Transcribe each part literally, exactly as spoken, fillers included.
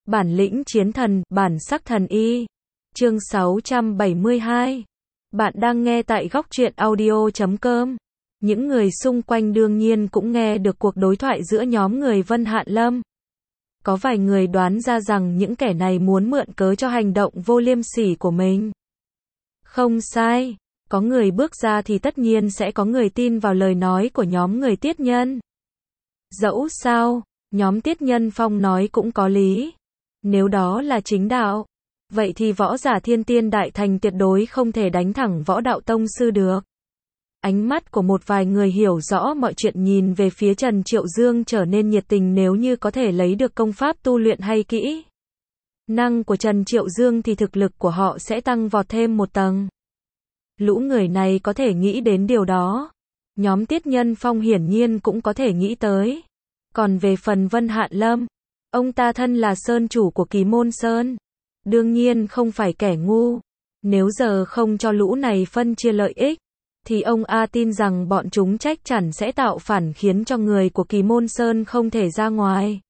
Bản lĩnh chiến thần, bản sắc thần y. Chương sáu trăm bảy mươi hai. Bạn đang nghe tại góc truyện audio chấm com. Những người xung quanh đương nhiên cũng nghe được cuộc đối thoại giữa nhóm người Vân Hạn Lâm. Có vài người đoán ra rằng những kẻ này muốn mượn cớ cho hành động vô liêm sỉ của mình. Không sai, có người bước ra thì tất nhiên sẽ có người tin vào lời nói của nhóm người Tiết Nhân. Dẫu sao, nhóm Tiết Nhân Phong nói cũng có lý. Nếu đó là chính đạo, vậy thì võ giả thiên tiên đại thành tuyệt đối không thể đánh thẳng võ đạo tông sư được. Ánh mắt của một vài người hiểu rõ mọi chuyện nhìn về phía Trần Triệu Dương trở nên nhiệt tình nếu như có thể lấy được công pháp tu luyện hay kỹ năng của Trần Triệu Dương thì thực lực của họ sẽ tăng vọt thêm một tầng. Lũ người này có thể nghĩ đến điều đó. Nhóm Tiết Nhân Phong hiển nhiên cũng có thể nghĩ tới. Còn về phần Vân Hạn Lâm, ông ta thân là sơn chủ của Kỳ Môn Sơn. Đương nhiên không phải kẻ ngu. Nếu giờ không cho lũ này phân chia lợi ích, thì ông A tin rằng bọn chúng chắc chắn sẽ tạo phản khiến cho người của Kỳ Môn Sơn không thể ra ngoài.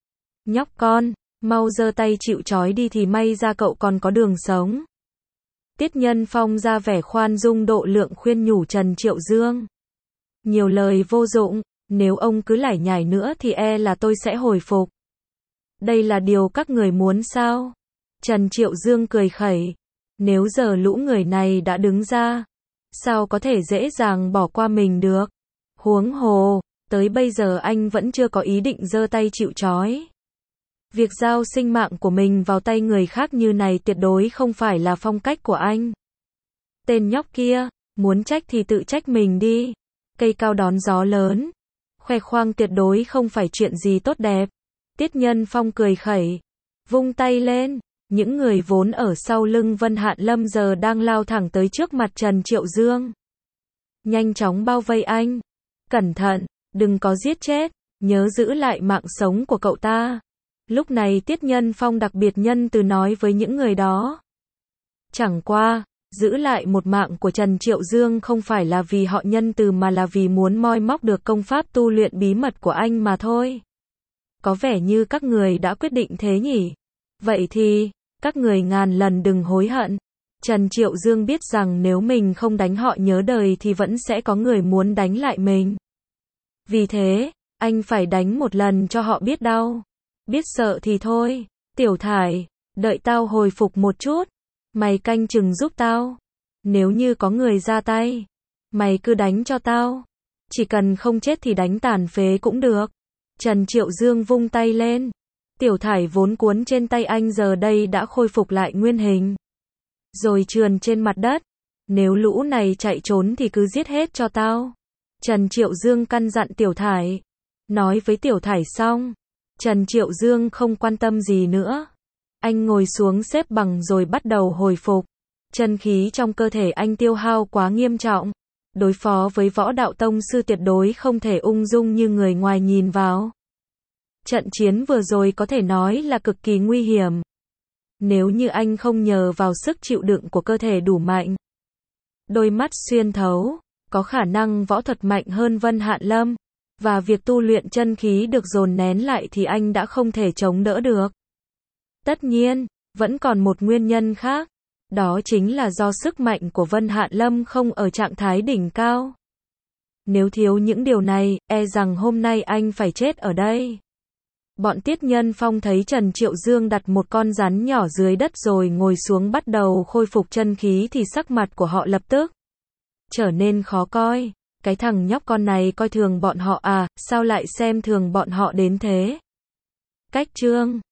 Nhóc con, mau giơ tay chịu trói đi thì may ra cậu còn có đường sống. Tiết Nhân Phong ra vẻ khoan dung độ lượng khuyên nhủ Trần Triệu Dương. Nhiều lời vô dụng, nếu ông cứ lải nhải nữa thì e là tôi sẽ hồi phục. Đây là điều các người muốn sao? Trần Triệu Dương cười khẩy. Nếu giờ lũ người này đã đứng ra, sao có thể dễ dàng bỏ qua mình được? Huống hồ, tới bây giờ anh vẫn chưa có ý định giơ tay chịu trói. Việc giao sinh mạng của mình vào tay người khác như này tuyệt đối không phải là phong cách của anh. Tên nhóc kia, muốn trách thì tự trách mình đi. Cây cao đón gió lớn. Khoe khoang tuyệt đối không phải chuyện gì tốt đẹp. Tiết Nhân Phong cười khẩy, vung tay lên. Những người vốn ở sau lưng Vân Hạn Lâm giờ đang lao thẳng tới trước mặt Trần Triệu Dương. Nhanh chóng bao vây anh. Cẩn thận, đừng có giết chết, nhớ giữ lại mạng sống của cậu ta. Lúc này Tiết Nhân Phong đặc biệt nhân từ nói với những người đó. Chẳng qua, giữ lại một mạng của Trần Triệu Dương không phải là vì họ nhân từ mà là vì muốn moi móc được công pháp tu luyện bí mật của anh mà thôi. Có vẻ như các người đã quyết định thế nhỉ? Vậy thì, các người ngàn lần đừng hối hận. Trần Triệu Dương biết rằng nếu mình không đánh họ nhớ đời thì vẫn sẽ có người muốn đánh lại mình. Vì thế, anh phải đánh một lần cho họ biết đau. Biết sợ thì thôi. Tiểu Thải, đợi tao hồi phục một chút. Mày canh chừng giúp tao. Nếu như có người ra tay, mày cứ đánh cho tao. Chỉ cần không chết thì đánh tàn phế cũng được. Trần Triệu Dương vung tay lên. Tiểu Thải vốn cuốn trên tay anh giờ đây đã khôi phục lại nguyên hình. Rồi trườn trên mặt đất. Nếu lũ này chạy trốn thì cứ giết hết cho tao. Trần Triệu Dương căn dặn Tiểu Thải. Nói với Tiểu Thải xong, Trần Triệu Dương không quan tâm gì nữa. Anh ngồi xuống xếp bằng rồi bắt đầu hồi phục. Chân khí trong cơ thể anh tiêu hao quá nghiêm trọng. Đối phó với võ đạo tông sư tuyệt đối không thể ung dung như người ngoài nhìn vào. Trận chiến vừa rồi có thể nói là cực kỳ nguy hiểm. Nếu như anh không nhờ vào sức chịu đựng của cơ thể đủ mạnh, đôi mắt xuyên thấu, có khả năng võ thuật mạnh hơn Vân Hạn Lâm, và việc tu luyện chân khí được dồn nén lại thì anh đã không thể chống đỡ được. Tất nhiên, vẫn còn một nguyên nhân khác, đó chính là do sức mạnh của Vân Hạn Lâm không ở trạng thái đỉnh cao. Nếu thiếu những điều này, e rằng hôm nay anh phải chết ở đây. Bọn Tiết Nhân Phong thấy Trần Triệu Dương đặt một con rắn nhỏ dưới đất rồi ngồi xuống bắt đầu khôi phục chân khí thì sắc mặt của họ lập tức trở nên khó coi. Cái thằng nhóc con này coi thường bọn họ à, sao lại xem thường bọn họ đến thế? Cách chương